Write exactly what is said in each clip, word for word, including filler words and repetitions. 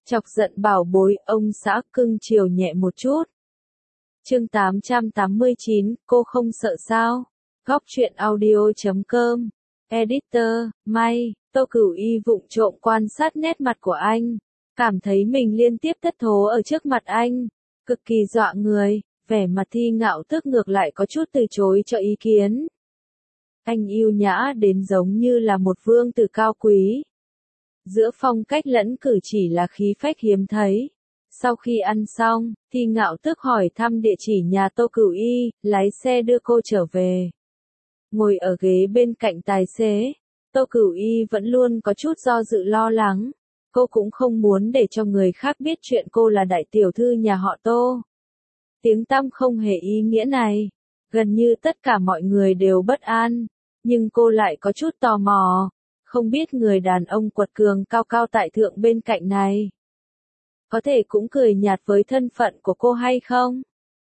Chọc giận bảo bối, ông xã cưng chiều nhẹ một chút. Chương tám trăm tám mươi chín, cô không sợ sao? Góc truyện audio chấm com. Editor, May, Tô Cửu Y vụng trộm quan sát nét mặt của anh, cảm thấy mình liên tiếp thất thố ở trước mặt anh, cực kỳ dọa người, vẻ mặt Thi Ngạo Tước ngược lại có chút từ chối cho ý kiến. Anh yêu nhã đến giống như là một vương tử cao quý. Giữa phong cách lẫn cử chỉ là khí phách hiếm thấy. Sau khi ăn xong, Thi Ngạo Tước hỏi thăm địa chỉ nhà Tô Cửu Y, lái xe đưa cô trở về. Ngồi ở ghế bên cạnh tài xế, Tô Cửu Y vẫn luôn có chút do dự lo lắng. Cô cũng không muốn để cho người khác biết chuyện cô là đại tiểu thư nhà họ Tô. Tiếng tăm không hề ý nghĩa này. Gần như tất cả mọi người đều bất an. Nhưng cô lại có chút tò mò. Không biết người đàn ông quật cường cao cao tại thượng bên cạnh này có thể cũng cười nhạt với thân phận của cô hay không?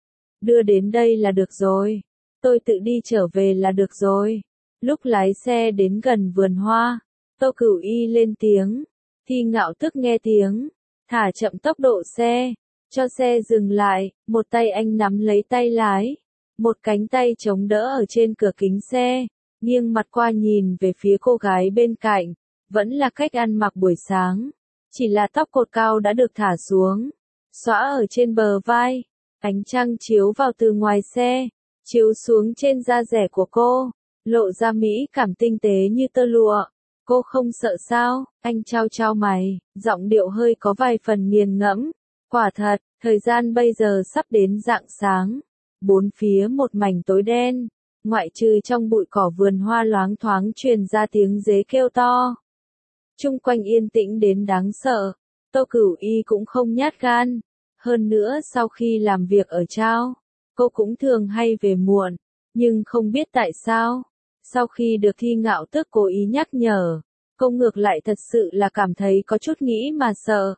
Đưa đến đây là được rồi. Tôi tự đi trở về là được rồi. Lúc lái xe đến gần vườn hoa, Tô Cửu Y lên tiếng. Thi Ngạo Tước nghe tiếng, thả chậm tốc độ xe, cho xe dừng lại, một tay anh nắm lấy tay lái, một cánh tay chống đỡ ở trên cửa kính xe, nghiêng mặt qua nhìn về phía cô gái bên cạnh, vẫn là cách ăn mặc buổi sáng, chỉ là tóc cột cao đã được thả xuống, xõa ở trên bờ vai, ánh trăng chiếu vào từ ngoài xe, chiếu xuống trên da dẻ của cô, lộ ra mỹ cảm tinh tế như tơ lụa. Cô không sợ sao? Anh trao trao mày, giọng điệu hơi có vài phần nghiền ngẫm. Quả thật, thời gian bây giờ sắp đến rạng sáng. Bốn phía một mảnh tối đen, ngoại trừ trong bụi cỏ vườn hoa loáng thoáng truyền ra tiếng dế kêu to. Chung quanh yên tĩnh đến đáng sợ, Tô Cửu Y cũng không nhát gan. Hơn nữa sau khi làm việc ở Trao, cô cũng thường hay về muộn, nhưng không biết tại sao. Sau khi được Thi Ngạo Tước cố ý nhắc nhở, cô ngược lại thật sự là cảm thấy có chút nghĩ mà sợ.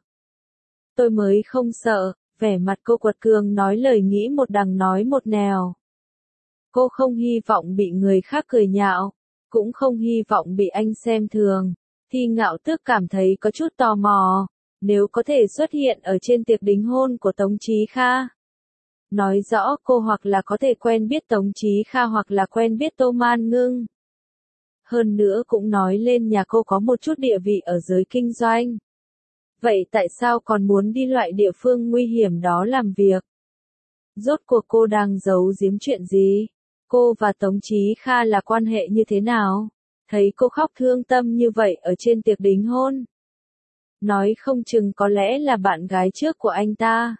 Tôi mới không sợ, vẻ mặt cô quật cường nói lời nghĩ một đằng nói một nẻo. Cô không hy vọng bị người khác cười nhạo, cũng không hy vọng bị anh xem thường. Thi Ngạo Tước cảm thấy có chút tò mò, nếu có thể xuất hiện ở trên tiệc đính hôn của Tống Chí Kha. Nói rõ cô hoặc là có thể quen biết Tống Chí Kha hoặc là quen biết Tô Man Ngưng. Hơn nữa cũng nói lên nhà cô có một chút địa vị ở giới kinh doanh. Vậy tại sao còn muốn đi loại địa phương nguy hiểm đó làm việc? Rốt cuộc cô đang giấu giếm chuyện gì? Cô và Tống Chí Kha là quan hệ như thế nào? Thấy cô khóc thương tâm như vậy ở trên tiệc đính hôn. Nói không chừng có lẽ là bạn gái trước của anh ta.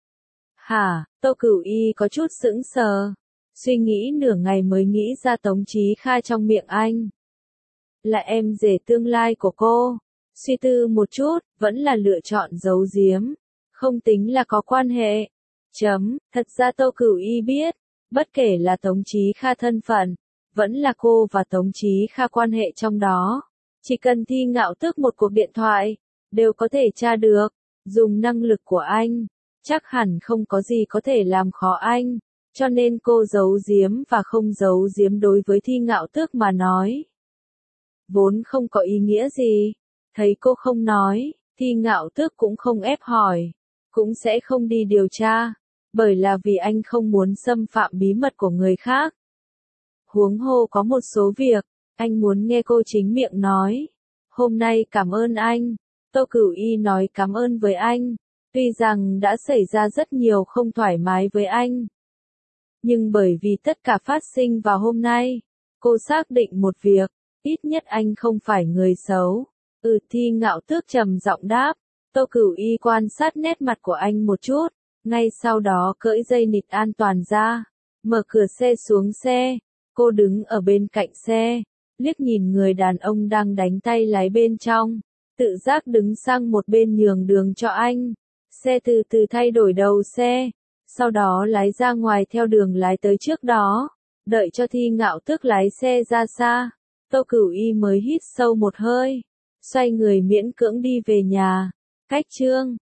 Hả? Tô Cửu Y có chút sững sờ. Suy nghĩ nửa ngày mới nghĩ ra Tống Chí Kha trong miệng anh là em rể tương lai của cô. Suy tư một chút, vẫn là lựa chọn giấu giếm. Không tính là có quan hệ. Chấm, thật ra Tô Cửu Y biết, bất kể là Tống Chí Kha thân phận, vẫn là cô và Tống Chí Kha quan hệ trong đó. Chỉ cần Thi Ngạo Tước một cuộc điện thoại, đều có thể tra được. Dùng năng lực của anh, chắc hẳn không có gì có thể làm khó anh. Cho nên cô giấu giếm và không giấu giếm đối với Thi Ngạo Tước mà nói vốn không có ý nghĩa gì. Thấy cô không nói, Thi Ngạo Tước cũng không ép hỏi, cũng sẽ không đi điều tra, bởi là vì anh không muốn xâm phạm bí mật của người khác. Huống hồ có một số việc, anh muốn nghe cô chính miệng nói. Hôm nay cảm ơn anh. Tô Cửu Y nói cảm ơn với anh, tuy rằng đã xảy ra rất nhiều không thoải mái với anh. Nhưng bởi vì tất cả phát sinh vào hôm nay, cô xác định một việc, ít nhất anh không phải người xấu. Ừ, Thi Ngạo Tước trầm giọng đáp. Tô Cửu Y quan sát nét mặt của anh một chút, ngay sau đó cởi dây nịt an toàn ra, mở cửa xe xuống xe. Cô đứng ở bên cạnh xe, liếc nhìn người đàn ông đang đánh tay lái bên trong, tự giác đứng sang một bên nhường đường cho anh. Xe từ từ thay đổi đầu xe, sau đó lái ra ngoài theo đường lái tới trước đó, đợi cho Thi Ngạo Tước lái xe ra xa. Tô Cửu Y mới hít sâu một hơi, xoay người miễn cưỡng đi về nhà. Cách chương